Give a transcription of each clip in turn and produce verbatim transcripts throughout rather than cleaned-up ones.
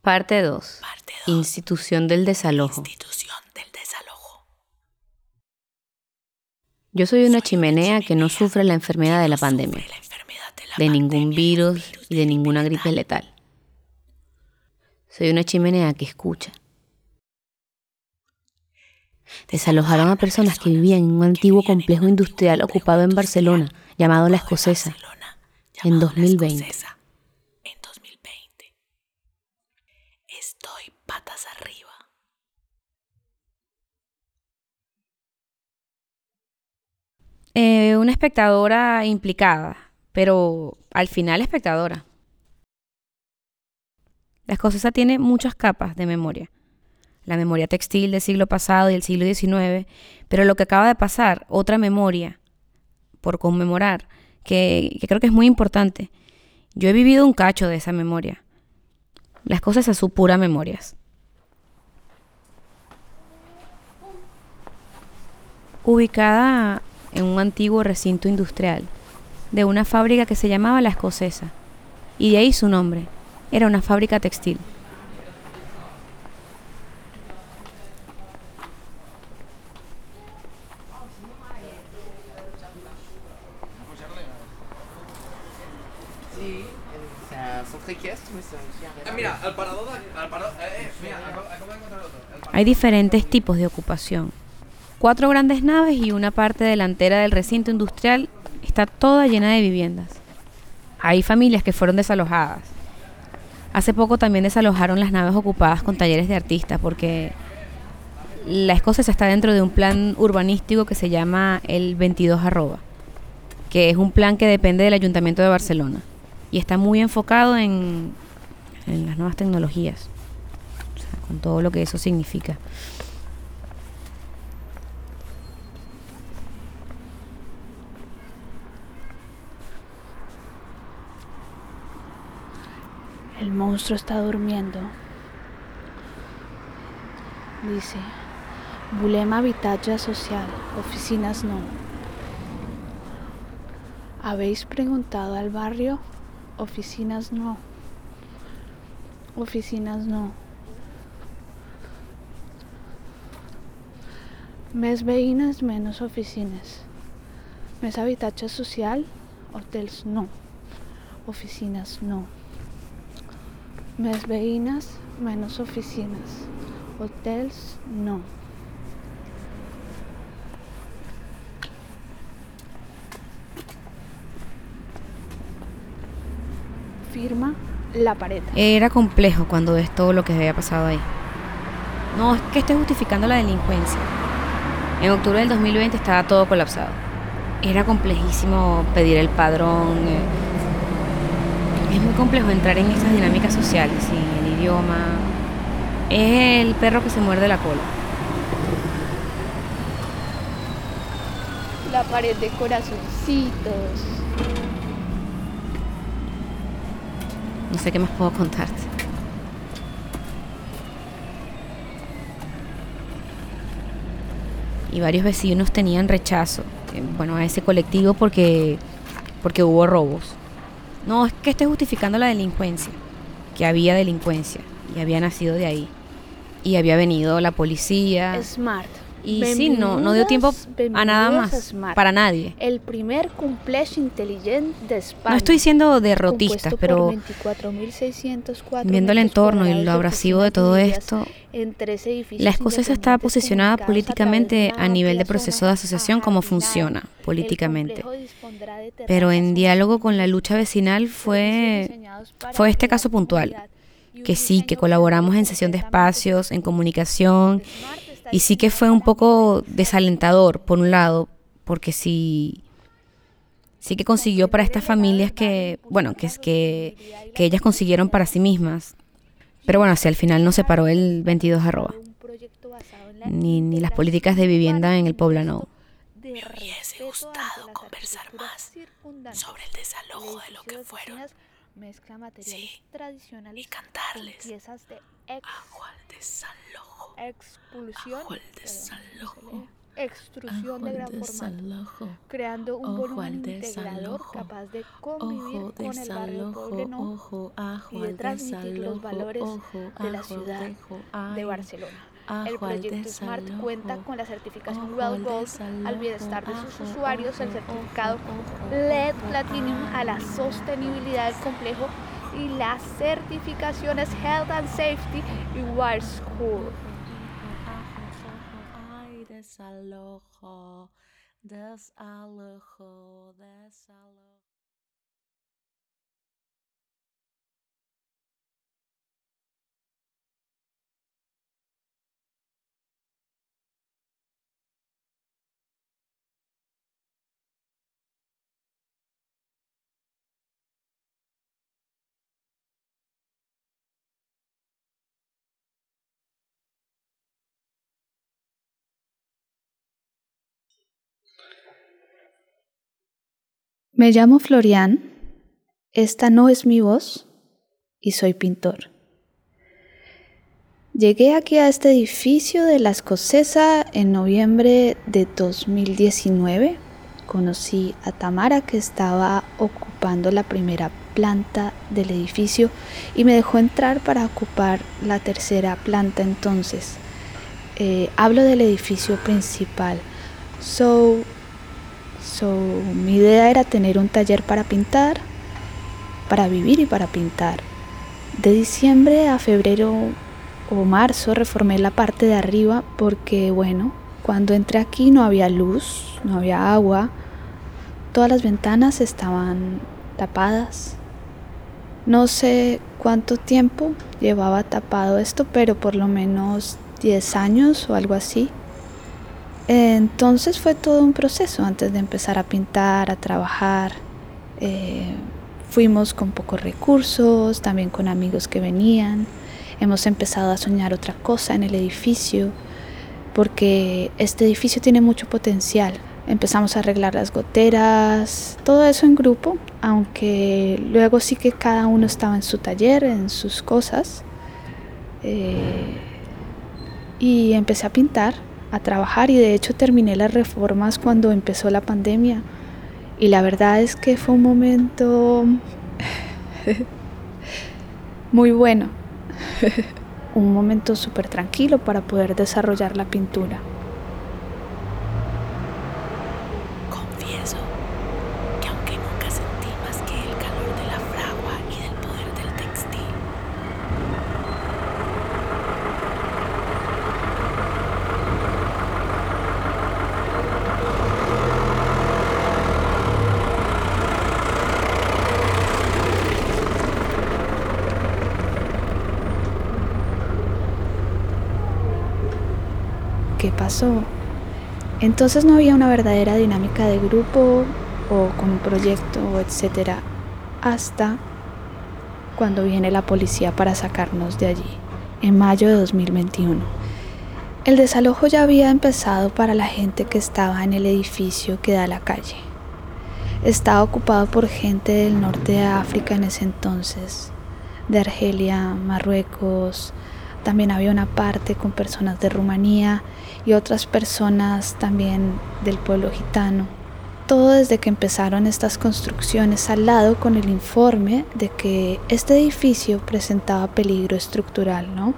Parte dos. Parte dos. Institución del desalojo. Institución del desalojo. Yo soy una chimenea que no sufre la enfermedad de la pandemia, Sufre la enfermedad de la de ningún pandemia y el virus y de ninguna gripe letal. Soy una chimenea que escucha. Desalojaron a personas que vivían en un antiguo complejo industrial ocupado en Barcelona, llamado La Escocesa, en dos mil veinte. En dos mil veinte. Estoy patas arriba. Eh, una espectadora implicada, pero al final espectadora. La Escocesa tiene muchas capas de memoria. La memoria textil del siglo pasado y del siglo diecinueve, pero lo que acaba de pasar, otra memoria por conmemorar, que, que creo que es muy importante. Yo he vivido un cacho de esa memoria. Las cosas a su pura memorias. Ubicada en un antiguo recinto industrial de una fábrica que se llamaba La Escocesa, y de ahí su nombre. Era una fábrica textil. Sí, c'est un centre équestre, mais c'est aussi un Ah, mira, el parador de... El parador, eh, eh, mira, acabo, acabo de encontrar otro. El parador. Hay diferentes tipos de ocupación. Cuatro grandes naves y una parte delantera del recinto industrial está toda llena de viviendas. Hay familias que fueron desalojadas. Hace poco también desalojaron las naves ocupadas con talleres de artistas porque La Escocesa está dentro de un plan urbanístico que se llama el veintidós arroba, que es un plan que depende del Ayuntamiento de Barcelona y está muy enfocado en, en las nuevas tecnologías, o sea, con todo lo que eso significa. El monstruo está durmiendo. Dice, volem habitatge social, oficinas no. ¿Habéis preguntado al barrio? Oficinas no. Oficinas no. Més veïnes, menos oficines. Més habitatge social, hotels no. Oficinas no. Més veïnes, menos oficinas. Hotels, no. Firma La Pared. Era complejo cuando ves todo lo que había pasado ahí. No es que esté justificando la delincuencia. En octubre del dos mil veinte estaba todo colapsado. Era complejísimo pedir el padrón. eh, Es muy complejo entrar en esas dinámicas sociales, sin el idioma. Es el perro que se muerde la cola. La pared de corazoncitos. No sé qué más puedo contarte. Y varios vecinos tenían rechazo, eh, bueno, a ese colectivo porque, porque hubo robos. No es que esté justificando la delincuencia, que había delincuencia y había nacido de ahí. Y había venido la policía. Smart. Y sí, no, no dio tiempo a nada Benvingudes más, Smart. para nadie. El primer complex intel·ligent d'Espanya. No estoy siendo derrotista, compuesto pero por veinticuatro mil seiscientos cuatro viendo el metros entorno y cuadrados lo de abrasivo de oficinas todo divididas esto, en tres edificios La Escocesa está independientes posicionada comunicados a políticamente través de una a nivel de amplia proceso zona de asociación como ajardinada. funciona políticamente. El complejo dispondrá de Pero terrazas en diálogo con la solares, lucha vecinal fue, servicios diseñados para fue este la caso puntual, comunidad y un que sí, que diseño colaboramos en planeado sesión de completamente espacios, en comunicación, Smart está y sí que diseñado fue un para poco modernizar desalentador, por un lado, porque sí, sí que consiguió para estas familias que, bueno, que es que, que ellas consiguieron para sí mismas. Pero bueno, si al final no se paró el veintidós arroba, un proyecto basado en la ni, ni las políticas de vivienda en el Poblano. de Me hubiese respeto gustado ante las conversar arquitecturas más circundantes. sobre el desalojo de lo que El edificio de fueron. oficinas mezcla materiales Sí, tradicionales y cantarles. con piezas de ex Bajo el desalojo. expulsión. Bajo el Perdón, ¿cómo se desalojo. lee? extrusión de gran formato, creando un volumen integrador capaz de convivir con el barrio Poblenou y de transmitir los valores de la ciudad de Barcelona. El proyecto SMART cuenta con la certificación WELL Gold al bienestar de sus usuarios, el certificado L E D Platinum a la sostenibilidad del complejo y las certificaciones Health and Safety y WIRE Score. Desalojo, desalojo, desalojo. Me llamo Florian, esta no es mi voz y soy pintor. Llegué aquí a este edificio de La Escocesa en noviembre de dos mil diecinueve. Conocí a Tamara, que estaba ocupando la primera planta del edificio, y me dejó entrar para ocupar la tercera planta entonces. Eh, hablo del edificio principal. So, so, mi idea era tener un taller para pintar, para vivir y para pintar. De diciembre a febrero o marzo reformé la parte de arriba porque, bueno, cuando entré aquí no había luz, no había agua, todas las ventanas estaban tapadas. No sé cuánto tiempo llevaba tapado esto, pero por lo menos diez años o algo así. Entonces fue todo un proceso antes de empezar a pintar, a trabajar. Eh, fuimos con pocos recursos, también con amigos que venían. Hemos empezado a soñar otra cosa en el edificio, porque este edificio tiene mucho potencial. Empezamos a arreglar las goteras, todo eso en grupo, aunque luego sí que cada uno estaba en su taller, en sus cosas. Eh, y empecé a pintar, a trabajar, y de hecho terminé las reformas cuando empezó la pandemia. Y la verdad es que fue un momento muy bueno, un momento súper tranquilo para poder desarrollar la pintura. Confieso que aunque nunca sentí más que el calor de la fragua y del poder del textil, ¿qué pasó? Entonces no había una verdadera dinámica de grupo o con un proyecto, etcétera, hasta cuando viene la policía para sacarnos de allí, en mayo de dos mil veintiuno. El desalojo ya había empezado para la gente que estaba en el edificio que da a la calle. Estaba ocupado por gente del norte de África en ese entonces, de Argelia, Marruecos. También había una parte con personas de Rumanía y otras personas también del pueblo gitano. Todo desde que empezaron estas construcciones, al lado con el informe de que este edificio presentaba peligro estructural, ¿no?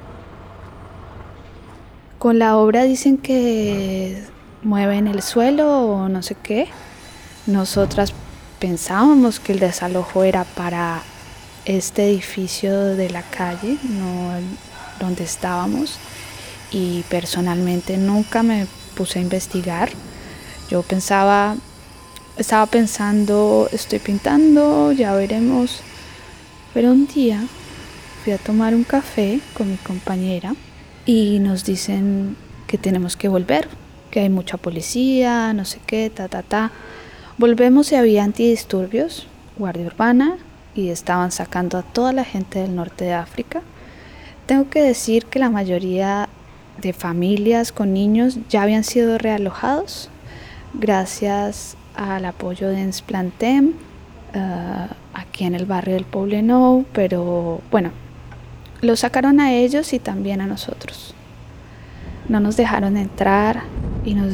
Con la obra dicen que mueven el suelo o no sé qué. Nosotras pensábamos que el desalojo era para este edificio de la calle, no donde estábamos, y personalmente nunca me puse a investigar. Yo pensaba, estaba pensando, estoy pintando, ya veremos. Pero un día fui a tomar un café con mi compañera y nos dicen que tenemos que volver, que hay mucha policía, no sé qué, ta, ta, ta. Volvemos y había antidisturbios, guardia urbana, y estaban sacando a toda la gente del norte de África. Tengo que decir que la mayoría de familias con niños ya habían sido realojados gracias al apoyo de Ens Plantem uh, aquí en el barrio del Poblenou, pero bueno, los sacaron a ellos y también a nosotros. No nos dejaron entrar y nos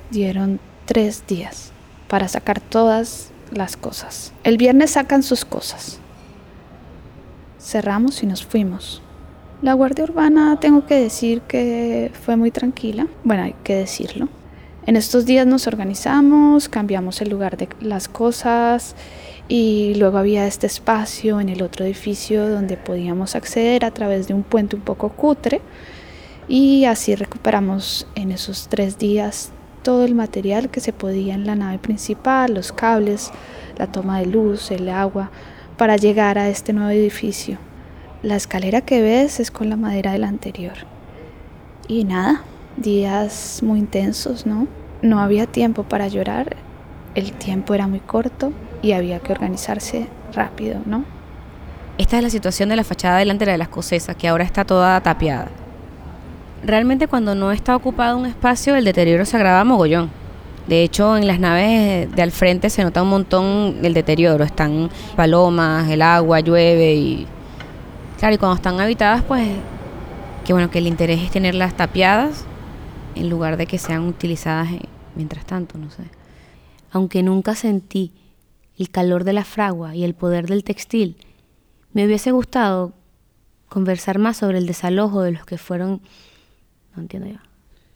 dieron tres días para sacar todas las cosas. El viernes sacan sus cosas. Cerramos y nos fuimos. La Guardia Urbana, tengo que decir que fue muy tranquila. Bueno, hay que decirlo. En estos días nos organizamos, cambiamos el lugar de las cosas y luego había este espacio en el otro edificio donde podíamos acceder a través de un puente un poco cutre y así recuperamos en esos tres días todo el material que se podía en la nave principal, los cables, la toma de luz, el agua, para llegar a este nuevo edificio. La escalera que ves es con la madera del anterior. Y nada, días muy intensos, ¿no? No había tiempo para llorar, el tiempo era muy corto y había que organizarse rápido, ¿no? Esta es la situación de la fachada delantera de Las Cosesas, que ahora está toda tapiada. Realmente cuando no está ocupado un espacio, el deterioro se agrava mogollón. De hecho, en las naves de al frente se nota un montón el deterioro. Están palomas, el agua, llueve y... Claro, y cuando están habitadas, pues... Que bueno, que el interés es tenerlas tapiadas en lugar de que sean utilizadas eh, mientras tanto, no sé. Aunque nunca sentí el calor de la fragua y el poder del textil, me hubiese gustado conversar más sobre el desalojo de los que fueron... No entiendo ya.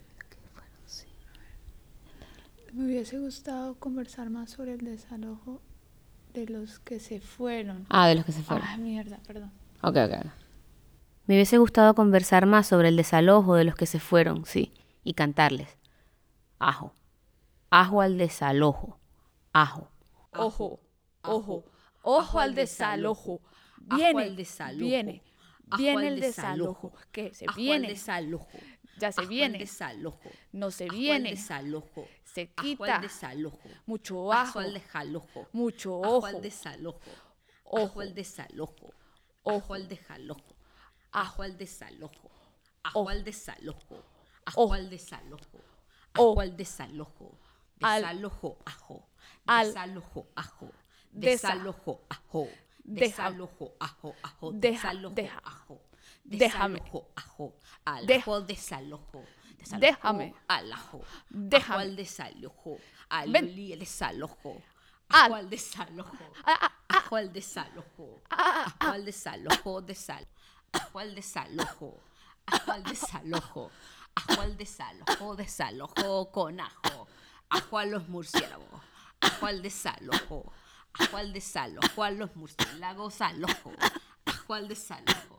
Me hubiese gustado conversar más sobre el desalojo de los que se fueron. Ah, de los que se fueron. Ah, mierda, perdón. Ok, ok. Me hubiese gustado conversar más sobre el desalojo de los que se fueron, sí, y cantarles. Ajo. Ajo al desalojo. Ajo. Ojo, ojo, ojo al desalojo. Viene, viene, viene el desalojo. Que se viene. desalojo. Ya se viene. desalojo. No se Ajo al viene. desalojo. Se Ajo quita. al desalojo. Mucho Ajo ajo. al desalojo. Mucho Ajo ojo. al desalojo. Ojo. Ajo al desalojo. Ajo al desalojo. Ajo al desalojo. Ajo al desalojo. Ajo al desalojo. Ajo al desalojo. Desalojo ajo. Desalojo ajo. Desalojo ajo. Desalojo ajo. Ajo. Desalojo ajo. Déjame. Desalojo ajo. Al Deja- ajo desalojo. Desalojo Déjame. al ajo. Déjame. Ajo al desalojo. Al Ven. oli- desalojo. Al- Ajo al desalojo. Ah, ah, Ajo al desalojo. Ajo al desalojo. Desal. Ajo al desalojo. Ajo al desalojo. Ajo al desalojo. Desalojo con ajo. Ajo a los murciélagos. Ajo al desalojo. Ajo al desalojo a los murciélagos al ojo. Ajo al desalojo.